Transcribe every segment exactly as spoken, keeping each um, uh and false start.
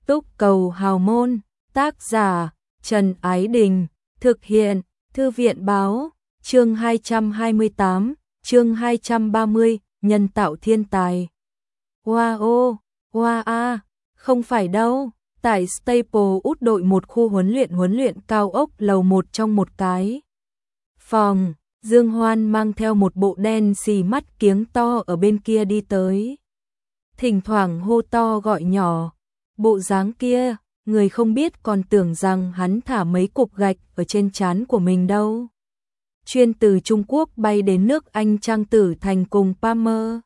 Túc Cầu Hào Môn, tác giả Trần Ái Đình, thực hiện Thư viện Báo, chương hai trăm hai mươi tám, chương hai trăm ba mươi, nhân tạo thiên tài. Wow, wow a, không phải đâu, tại Staple út đội một khu huấn luyện huấn luyện cao ốc lầu một trong một cái phòng, Dương Hoan mang theo một bộ đen xì mắt kiếng to ở bên kia đi tới. Thỉnh thoảng hô to gọi nhỏ, bộ dáng kia, người không biết còn tưởng rằng hắn thả mấy cục gạch ở trên trán của mình đâu. Chuyên từ Trung Quốc bay đến nước Anh Trang Tử Thành cùng Palmer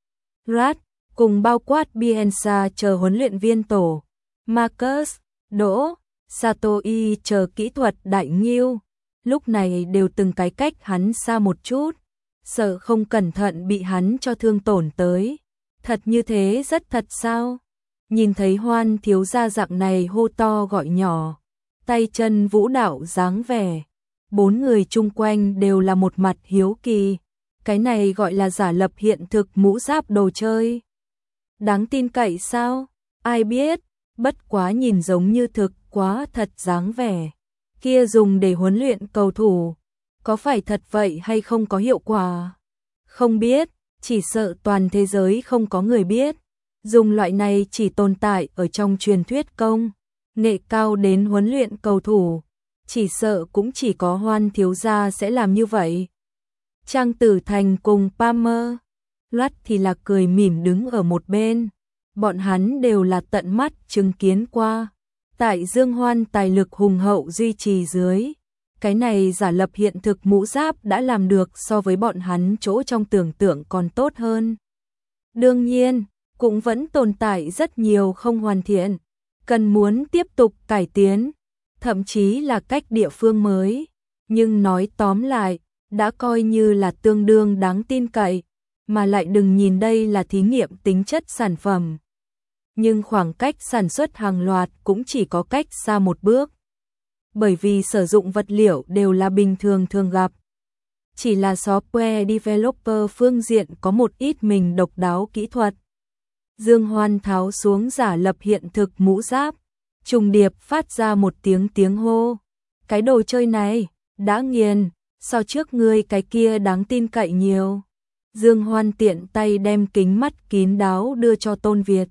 Rat, cùng bao quát Bielsa chờ huấn luyện viên tổ, Marcus, Đỗ, Satoi chờ kỹ thuật đại nghiêu, lúc này đều từng cái cách hắn xa một chút, sợ không cẩn thận bị hắn cho thương tổn tới. Thật như thế rất thật sao? Nhìn thấy Hoan thiếu gia dạng này hô to gọi nhỏ, tay chân vũ đạo dáng vẻ, bốn người chung quanh đều là một mặt hiếu kỳ, cái này gọi là giả lập hiện thực mũ giáp đồ chơi. Đáng tin cậy sao? Ai biết, bất quá nhìn giống như thực quá thật dáng vẻ. Kia dùng để huấn luyện cầu thủ, có phải thật vậy hay không có hiệu quả? Không biết, chỉ sợ toàn thế giới không có người biết. Dùng loại này chỉ tồn tại ở trong truyền thuyết công, nghệ cao đến huấn luyện cầu thủ, chỉ sợ cũng chỉ có Hoan thiếu gia sẽ làm như vậy. Trang Tử Thành cùng Palmer Rat thì là cười mỉm đứng ở một bên, bọn hắn đều là tận mắt chứng kiến qua. Tại Dương Hoan tài lực hùng hậu duy trì dưới, cái này giả lập hiện thực mũ giáp đã làm được so với bọn hắn chỗ trong tưởng tượng còn tốt hơn. Đương nhiên, cũng vẫn tồn tại rất nhiều không hoàn thiện, cần muốn tiếp tục cải tiến, thậm chí là cách địa phương mới, nhưng nói tóm lại, đã coi như là tương đương đáng tin cậy, mà lại đừng nhìn đây là thí nghiệm tính chất sản phẩm. Nhưng khoảng cách sản xuất hàng loạt cũng chỉ có cách xa một bước. Bởi vì sử dụng vật liệu đều là bình thường thường gặp. Chỉ là software developer phương diện có một ít mình độc đáo kỹ thuật. Dương Hoan tháo xuống giả lập hiện thực mũ giáp, trùng điệp phát ra một tiếng tiếng hô. Cái đồ chơi này, đã nghiền, so trước ngươi cái kia đáng tin cậy nhiều. Dương Hoan tiện tay đem kính mắt kín đáo đưa cho Tôn Việt.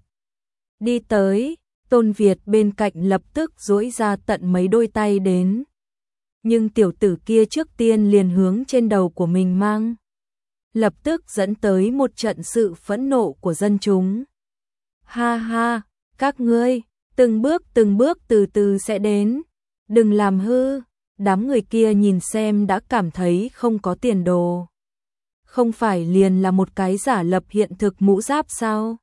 Đi tới, Tôn Việt bên cạnh lập tức duỗi ra tận mấy đôi tay đến. Nhưng tiểu tử kia trước tiên liền hướng trên đầu của mình mang. Lập tức dẫn tới một trận sự phẫn nộ của dân chúng. Ha ha, các ngươi, từng bước từng bước từ từ sẽ đến. Đừng làm hư, đám người kia nhìn xem đã cảm thấy không có tiền đồ. Không phải liền là một cái giả lập hiện thực mũ giáp sao?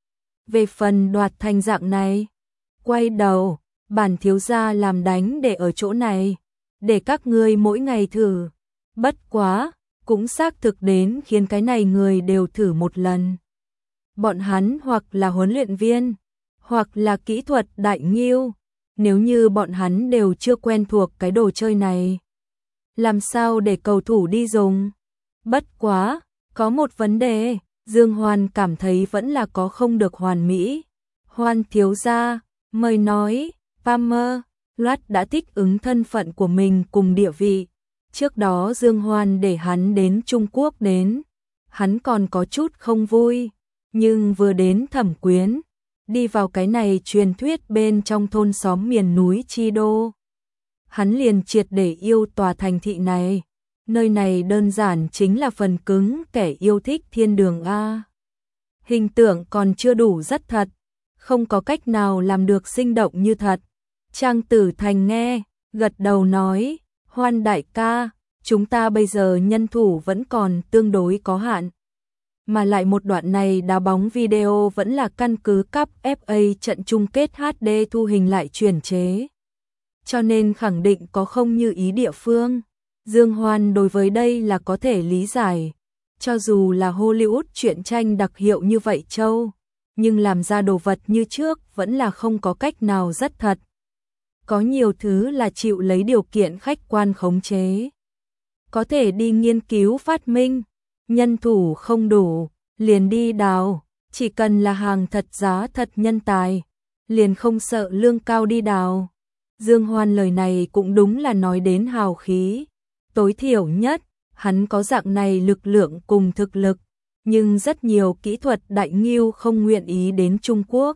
Về phần đoạt thành dạng này, quay đầu, bản thiếu gia làm đánh để ở chỗ này, để các ngươi mỗi ngày thử. Bất quá, cũng xác thực đến khiến cái này người đều thử một lần. Bọn hắn hoặc là huấn luyện viên, hoặc là kỹ thuật đại nghiêu, nếu như bọn hắn đều chưa quen thuộc cái đồ chơi này, làm sao để cầu thủ đi dùng? Bất quá, có một vấn đề, Dương Hoan cảm thấy vẫn là có không được hoàn mỹ. Hoan thiếu gia, mời nói, Palmer Rat đã thích ứng thân phận của mình cùng địa vị. Trước đó Dương Hoan để hắn đến Trung Quốc đến, hắn còn có chút không vui, nhưng vừa đến Thẩm Quyến, đi vào cái này truyền thuyết bên trong thôn xóm miền núi Chi Đô, hắn liền triệt để yêu tòa thành thị này. Nơi này đơn giản chính là phần cứng kẻ yêu thích thiên đường A. Hình tượng còn chưa đủ rất thật, không có cách nào làm được sinh động như thật. Trang Tử Thành nghe, gật đầu nói, Hoan đại ca, chúng ta bây giờ nhân thủ vẫn còn tương đối có hạn. Mà lại một đoạn này đá bóng video vẫn là căn cứ cắp ép a trận chung kết hát đê thu hình lại chuyển chế. Cho nên khẳng định có không như ý địa phương. Dương Hoan đối với đây là có thể lý giải, cho dù là Hollywood truyện tranh đặc hiệu như vậy châu, nhưng làm ra đồ vật như trước vẫn là không có cách nào rất thật. Có nhiều thứ là chịu lấy điều kiện khách quan khống chế. Có thể đi nghiên cứu phát minh, nhân thủ không đủ, liền đi đào, chỉ cần là hàng thật giá thật nhân tài, liền không sợ lương cao đi đào. Dương Hoan lời này cũng đúng là nói đến hào khí. Tối thiểu nhất, hắn có dạng này lực lượng cùng thực lực, nhưng rất nhiều kỹ thuật đại nghiêu không nguyện ý đến Trung Quốc.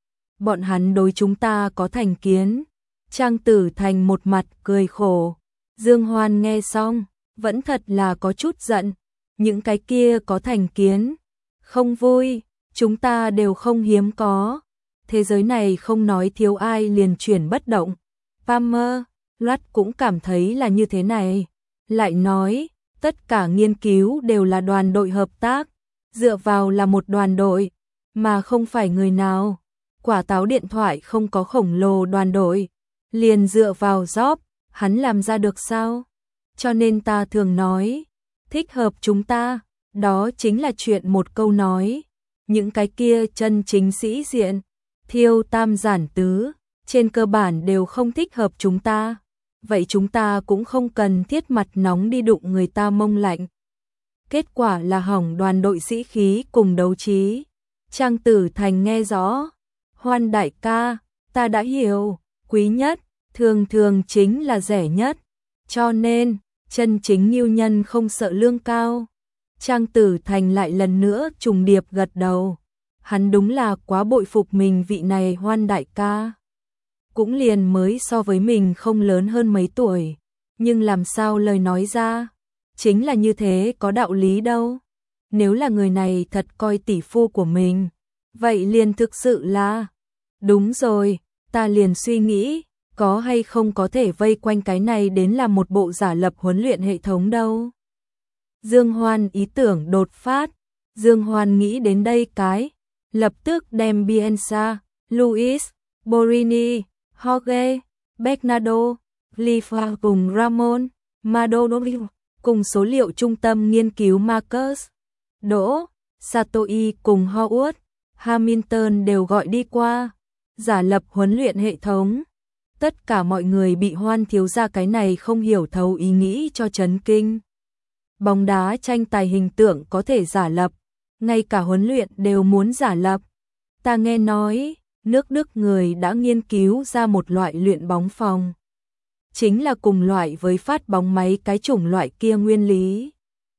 Bọn hắn đối chúng ta có thành kiến. Trang Tử Thành một mặt cười khổ. Dương Hoan nghe xong, vẫn thật là có chút giận. Những cái kia có thành kiến, không vui, chúng ta đều không hiếm có. Thế giới này không nói thiếu ai liền chuyển bất động. Palmer, Loát cũng cảm thấy là như thế này. Lại nói, tất cả nghiên cứu đều là đoàn đội hợp tác, dựa vào là một đoàn đội, mà không phải người nào. Quả táo điện thoại không có khổng lồ đoàn đội, liền dựa vào job, hắn làm ra được sao? Cho nên ta thường nói, thích hợp chúng ta, đó chính là chuyện một câu nói. Những cái kia chân chính sĩ diện, thiêu tam giản tứ, trên cơ bản đều không thích hợp chúng ta. Vậy chúng ta cũng không cần thiết mặt nóng đi đụng người ta mông lạnh. Kết quả là hỏng đoàn đội sĩ khí cùng đấu trí. Trang Tử Thành nghe rõ. Hoan đại ca, ta đã hiểu, quý nhất, thường thường chính là rẻ nhất. Cho nên, chân chính nghiêu nhân không sợ lương cao. Trang Tử Thành lại lần nữa trùng điệp gật đầu. Hắn đúng là quá bội phục mình vị này Hoan đại ca. Cũng liền mới so với mình không lớn hơn mấy tuổi. Nhưng làm sao lời nói ra, chính là như thế có đạo lý đâu. Nếu là người này thật coi tỷ phu của mình, vậy liền thực sự là, đúng rồi, ta liền suy nghĩ, có hay không có thể vây quanh cái này đến làm một bộ giả lập huấn luyện hệ thống đâu. Dương Hoan ý tưởng đột phát, Dương Hoan nghĩ đến đây cái, lập tức đem Bielsa, Luis, Borini, Jorge, Bernardo, Lifa cùng Ramon, Maldonado, cùng số liệu trung tâm nghiên cứu Marcus, Đỗ, Satoi cùng Howard, Hamilton đều gọi đi qua, giả lập huấn luyện hệ thống. Tất cả mọi người bị Hoan thiếu gia cái này không hiểu thấu ý nghĩ cho chấn kinh. Bóng đá tranh tài hình tượng có thể giả lập, ngay cả huấn luyện đều muốn giả lập. Ta nghe nói, nước Đức người đã nghiên cứu ra một loại luyện bóng phòng. Chính là cùng loại với phát bóng máy cái chủng loại kia nguyên lý.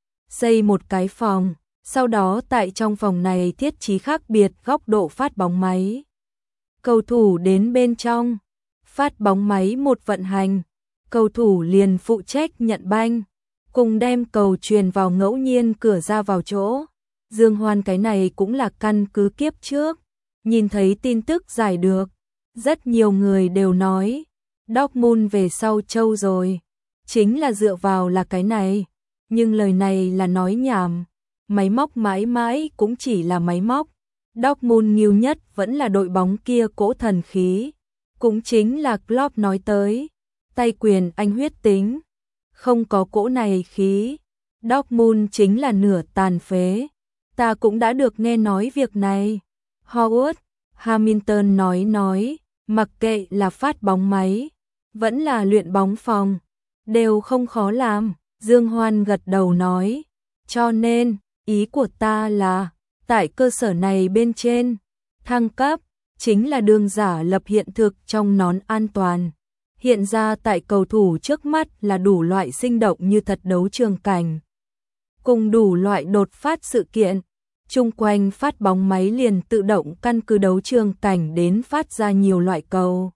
Xây một cái phòng, sau đó tại trong phòng này thiết trí khác biệt góc độ phát bóng máy. Cầu thủ đến bên trong, phát bóng máy một vận hành, cầu thủ liền phụ trách nhận banh, cùng đem cầu truyền vào ngẫu nhiên cửa ra vào chỗ. Dương Hoan cái này cũng là căn cứ kiếp trước, nhìn thấy tin tức giải được. Rất nhiều người đều nói, Dortmund về sau châu rồi, chính là dựa vào là cái này. Nhưng lời này là nói nhảm, máy móc mãi mãi cũng chỉ là máy móc. Dortmund nhiều nhất vẫn là đội bóng kia cỗ thần khí, cũng chính là Klopp nói tới, tay quyền anh huyết tính. Không có cỗ này khí, Dortmund chính là nửa tàn phế. Ta cũng đã được nghe nói việc này. Howard, Hamilton nói nói, mặc kệ là phát bóng máy, vẫn là luyện bóng phòng, đều không khó làm. Dương Hoan gật đầu nói, cho nên, ý của ta là, tại cơ sở này bên trên, thăng cấp, chính là đường giả lập hiện thực trong nón an toàn. Hiện ra tại cầu thủ trước mắt là đủ loại sinh động như thật đấu trường cảnh, cùng đủ loại đột phát sự kiện. Chung quanh phát bóng máy liền tự động căn cứ đấu trường cảnh đến phát ra nhiều loại cầu.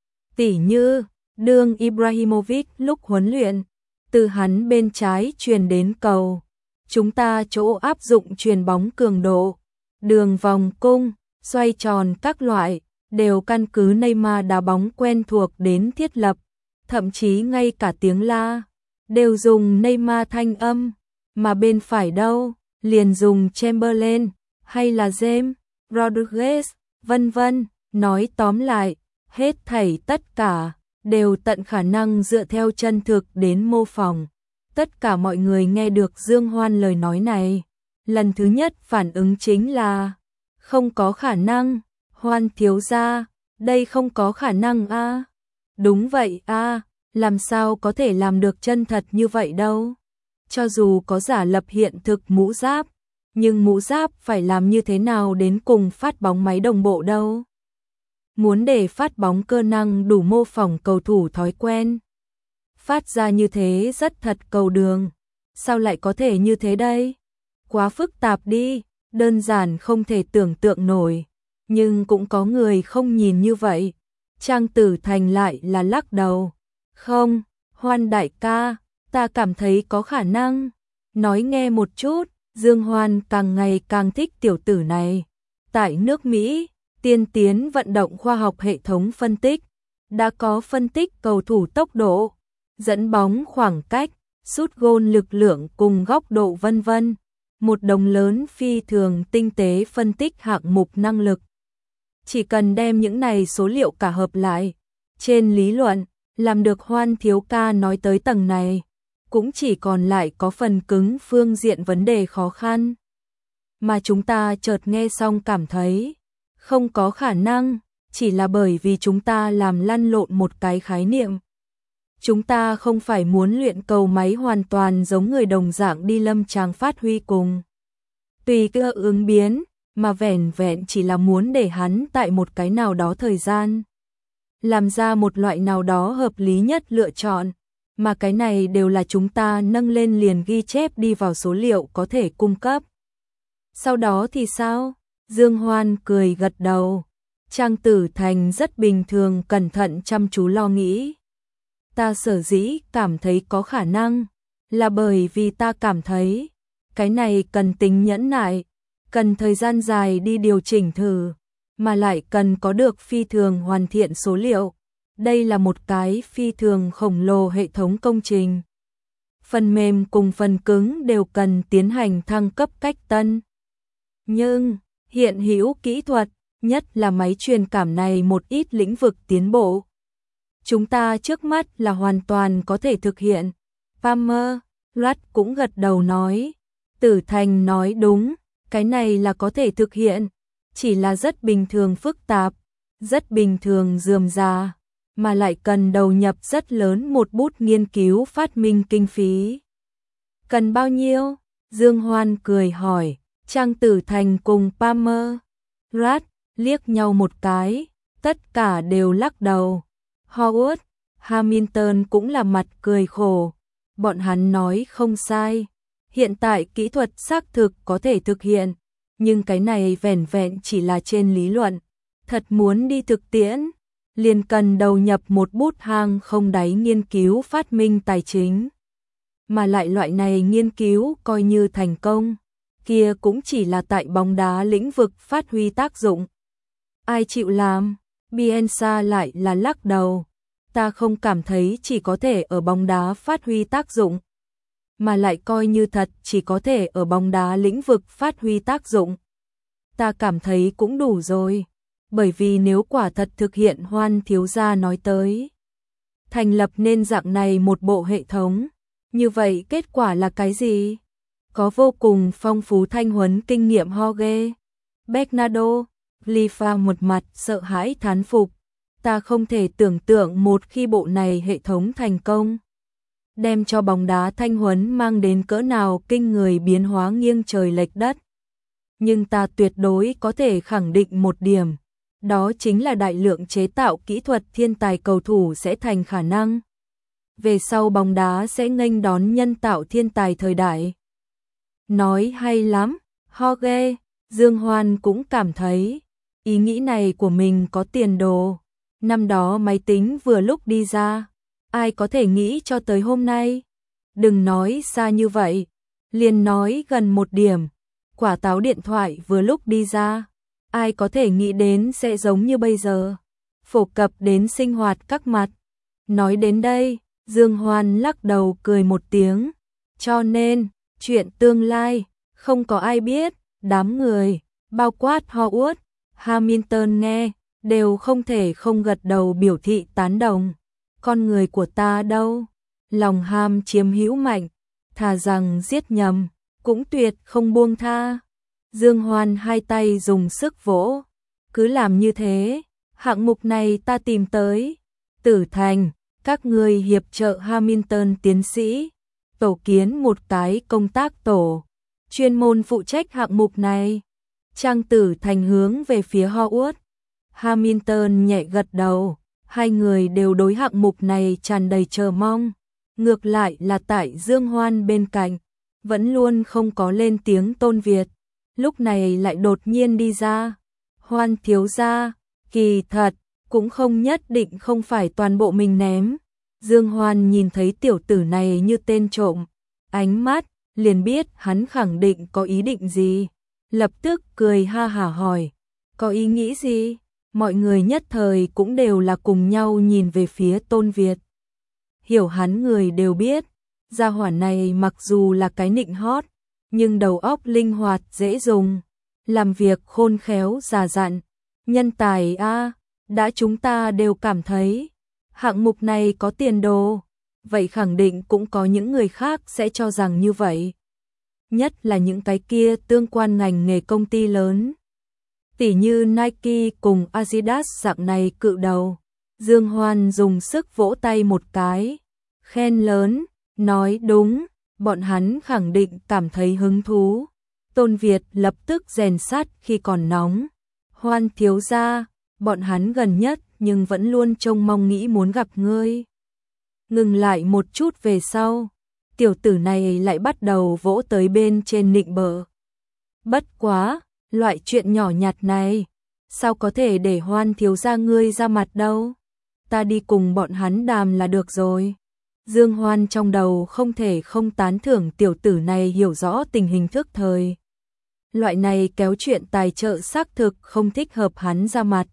Tỉ như, đương Ibrahimovic lúc huấn luyện, từ hắn bên trái truyền đến cầu. Chúng ta chỗ áp dụng truyền bóng cường độ, đường vòng cung, xoay tròn các loại, đều căn cứ Neymar đá bóng quen thuộc đến thiết lập. Thậm chí ngay cả tiếng la, đều dùng Neymar thanh âm, mà bên phải đâu, liền dùng Chamberlain, hay là James Rodriguez, vân vân. Nói tóm lại, hết thảy tất cả, đều tận khả năng dựa theo chân thực đến mô phỏng. Tất cả mọi người nghe được Dương Hoan lời nói này, lần thứ nhất phản ứng chính là, không có khả năng, Hoan thiếu gia, đây không có khả năng a. À. Đúng vậy a, à, làm sao có thể làm được chân thật như vậy đâu. Cho dù có giả lập hiện thực mũ giáp, nhưng mũ giáp phải làm như thế nào đến cùng phát bóng máy đồng bộ đâu. muốn để phát bóng cơ năng đủ mô phỏng cầu thủ thói quen. Phát ra như thế rất thật cầu đường. Sao lại có thể như thế đây? Quá phức tạp đi, đơn giản không thể tưởng tượng nổi. Nhưng cũng có người không nhìn như vậy. Trang Tử Thành lại là lắc đầu. Không, Hoan đại ca, ta cảm thấy có khả năng. Nói nghe một chút, Dương Hoan càng ngày càng thích tiểu tử này. Tại nước Mỹ, tiên tiến vận động khoa học hệ thống phân tích, đã có phân tích cầu thủ tốc độ, dẫn bóng khoảng cách, sút gôn lực lượng cùng góc độ vân vân. Một đống lớn phi thường tinh tế phân tích hạng mục năng lực. Chỉ cần đem những này số liệu cả hợp lại, trên lý luận, làm được Hoan thiếu ca nói tới tầng này, cũng chỉ còn lại có phần cứng phương diện vấn đề khó khăn. Mà chúng ta chợt nghe xong cảm thấy, không có khả năng, chỉ là bởi vì chúng ta làm lăn lộn một cái khái niệm. Chúng ta không phải muốn luyện cầu máy hoàn toàn giống người đồng dạng đi lâm tràng phát huy cùng. Tùy cơ ứng biến, mà vẻn vẹn chỉ là muốn để hắn tại một cái nào đó thời gian. Làm ra một loại nào đó hợp lý nhất lựa chọn, mà cái này đều là chúng ta nâng lên liền ghi chép đi vào số liệu có thể cung cấp. Sau đó thì sao? Dương Hoan cười gật đầu. Trang Tử Thành rất bình thường cẩn thận chăm chú lo nghĩ. Ta sở dĩ cảm thấy có khả năng, là bởi vì ta cảm thấy, cái này cần tính nhẫn nại, cần thời gian dài đi điều chỉnh thử, mà lại cần có được phi thường hoàn thiện số liệu. Đây là một cái phi thường khổng lồ hệ thống công trình. Phần mềm cùng phần cứng đều cần tiến hành thăng cấp cách tân. Nhưng, hiện hữu kỹ thuật, nhất là máy truyền cảm này một ít lĩnh vực tiến bộ. Chúng ta trước mắt là hoàn toàn có thể thực hiện. Palmer, Rudd cũng gật đầu nói. Tử Thành nói đúng, cái này là có thể thực hiện. Chỉ là rất bình thường phức tạp, rất bình thường rườm rà, mà lại cần đầu nhập rất lớn một bút nghiên cứu phát minh kinh phí. Cần bao nhiêu? Dương Hoan cười hỏi. Trang Tử Thành cùng Palmer, Rudd liếc nhau một cái, tất cả đều lắc đầu. Howard, Hamilton cũng là mặt cười khổ. Bọn hắn nói không sai. Hiện tại kỹ thuật xác thực có thể thực hiện, nhưng cái này vẻn vẹn chỉ là trên lý luận. Thật muốn đi thực tiễn, liền cần đầu nhập một bút hang không đáy nghiên cứu phát minh tài chính. Mà lại loại này nghiên cứu coi như thành công, kia cũng chỉ là tại bóng đá lĩnh vực phát huy tác dụng. Ai chịu làm? Bielsa lại là lắc đầu. Ta không cảm thấy chỉ có thể ở bóng đá phát huy tác dụng, mà lại coi như thật chỉ có thể ở bóng đá lĩnh vực phát huy tác dụng. Ta cảm thấy cũng đủ rồi, bởi vì nếu quả thật thực hiện Hoan thiếu gia nói tới, thành lập nên dạng này một bộ hệ thống, như vậy kết quả là cái gì? Có vô cùng phong phú thanh huấn kinh nghiệm Jorge Bernardo Glifa một mặt sợ hãi thán phục. Ta không thể tưởng tượng một khi bộ này hệ thống thành công, đem cho bóng đá thanh huấn mang đến cỡ nào kinh người biến hóa nghiêng trời lệch đất. Nhưng ta tuyệt đối có thể khẳng định một điểm, đó chính là đại lượng chế tạo kỹ thuật thiên tài cầu thủ sẽ thành khả năng. Về sau bóng đá sẽ nghênh đón nhân tạo thiên tài thời đại. Nói hay lắm, Jorge. Dương Hoan cũng cảm thấy ý nghĩ này của mình có tiền đồ. Năm đó máy tính vừa lúc đi ra, ai có thể nghĩ cho tới hôm nay? Đừng nói xa như vậy, liền nói gần một điểm. Quả táo điện thoại vừa lúc đi ra, ai có thể nghĩ đến sẽ giống như bây giờ, phổ cập đến sinh hoạt các mặt. Nói đến đây, Dương Hoan lắc đầu cười một tiếng. Cho nên, chuyện tương lai, không có ai biết, đám người, bao quát Howard, Hamilton nghe, đều không thể không gật đầu biểu thị tán đồng. Con người của ta đâu? Lòng ham chiếm hữu mạnh, thà rằng giết nhầm, cũng tuyệt không buông tha. Dương Hoan hai tay dùng sức vỗ. Cứ làm như thế, hạng mục này ta tìm tới. Tử Thành, các người hiệp trợ Hamilton tiến sĩ, tổ kiến một cái công tác tổ, chuyên môn phụ trách hạng mục này. Trang Tử Thành hướng về phía Howard, Hamilton nhẹ gật đầu, hai người đều đối hạng mục này tràn đầy chờ mong. Ngược lại là tại Dương Hoan bên cạnh, vẫn luôn không có lên tiếng Tôn Việt, lúc này lại đột nhiên đi ra. Hoan thiếu gia, kỳ thật, cũng không nhất định không phải toàn bộ mình ném. Dương Hoan nhìn thấy tiểu tử này như tên trộm, ánh mắt, liền biết hắn khẳng định có ý định gì. Lập tức cười ha hả hỏi, có ý nghĩ gì? Mọi người nhất thời cũng đều là cùng nhau nhìn về phía Tôn Việt. Hiểu hắn người đều biết, gia hỏa này mặc dù là cái nịnh hót, nhưng đầu óc linh hoạt dễ dùng, làm việc khôn khéo già dặn, nhân tài a, đã chúng ta đều cảm thấy hạng mục này có tiền đồ, vậy khẳng định cũng có những người khác sẽ cho rằng như vậy. Nhất là những cái kia tương quan ngành nghề công ty lớn, tỉ như Nike cùng Adidas dạng này cự đầu. Dương Hoan dùng sức vỗ tay một cái, khen lớn, nói đúng, bọn hắn khẳng định cảm thấy hứng thú. Tôn Việt lập tức rèn sắt khi còn nóng, Hoan thiếu gia, bọn hắn gần nhất nhưng vẫn luôn trông mong nghĩ muốn gặp ngươi. Ngừng lại một chút về sau, tiểu tử này lại bắt đầu vỗ tới bên trên nịnh bợ. Bất quá, loại chuyện nhỏ nhặt này, sao có thể để Hoan thiếu gia ngươi ra mặt đâu? Ta đi cùng bọn hắn đàm là được rồi. Dương Hoan trong đầu không thể không tán thưởng tiểu tử này hiểu rõ tình hình thức thời. Loại này kéo chuyện tài trợ xác thực không thích hợp hắn ra mặt.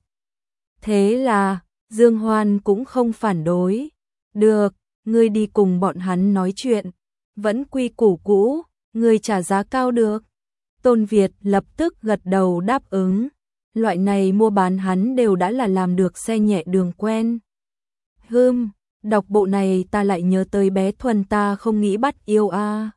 Thế là, Dương Hoan cũng không phản đối. Được, ngươi đi cùng bọn hắn nói chuyện. Vẫn quy củ cũ, ngươi trả giá cao được. Tôn Việt lập tức gật đầu đáp ứng. Loại này mua bán hắn đều đã là làm được xe nhẹ đường quen. Hừm, đọc bộ này ta lại nhớ tới bé Thuần ta không nghĩ bắt yêu a.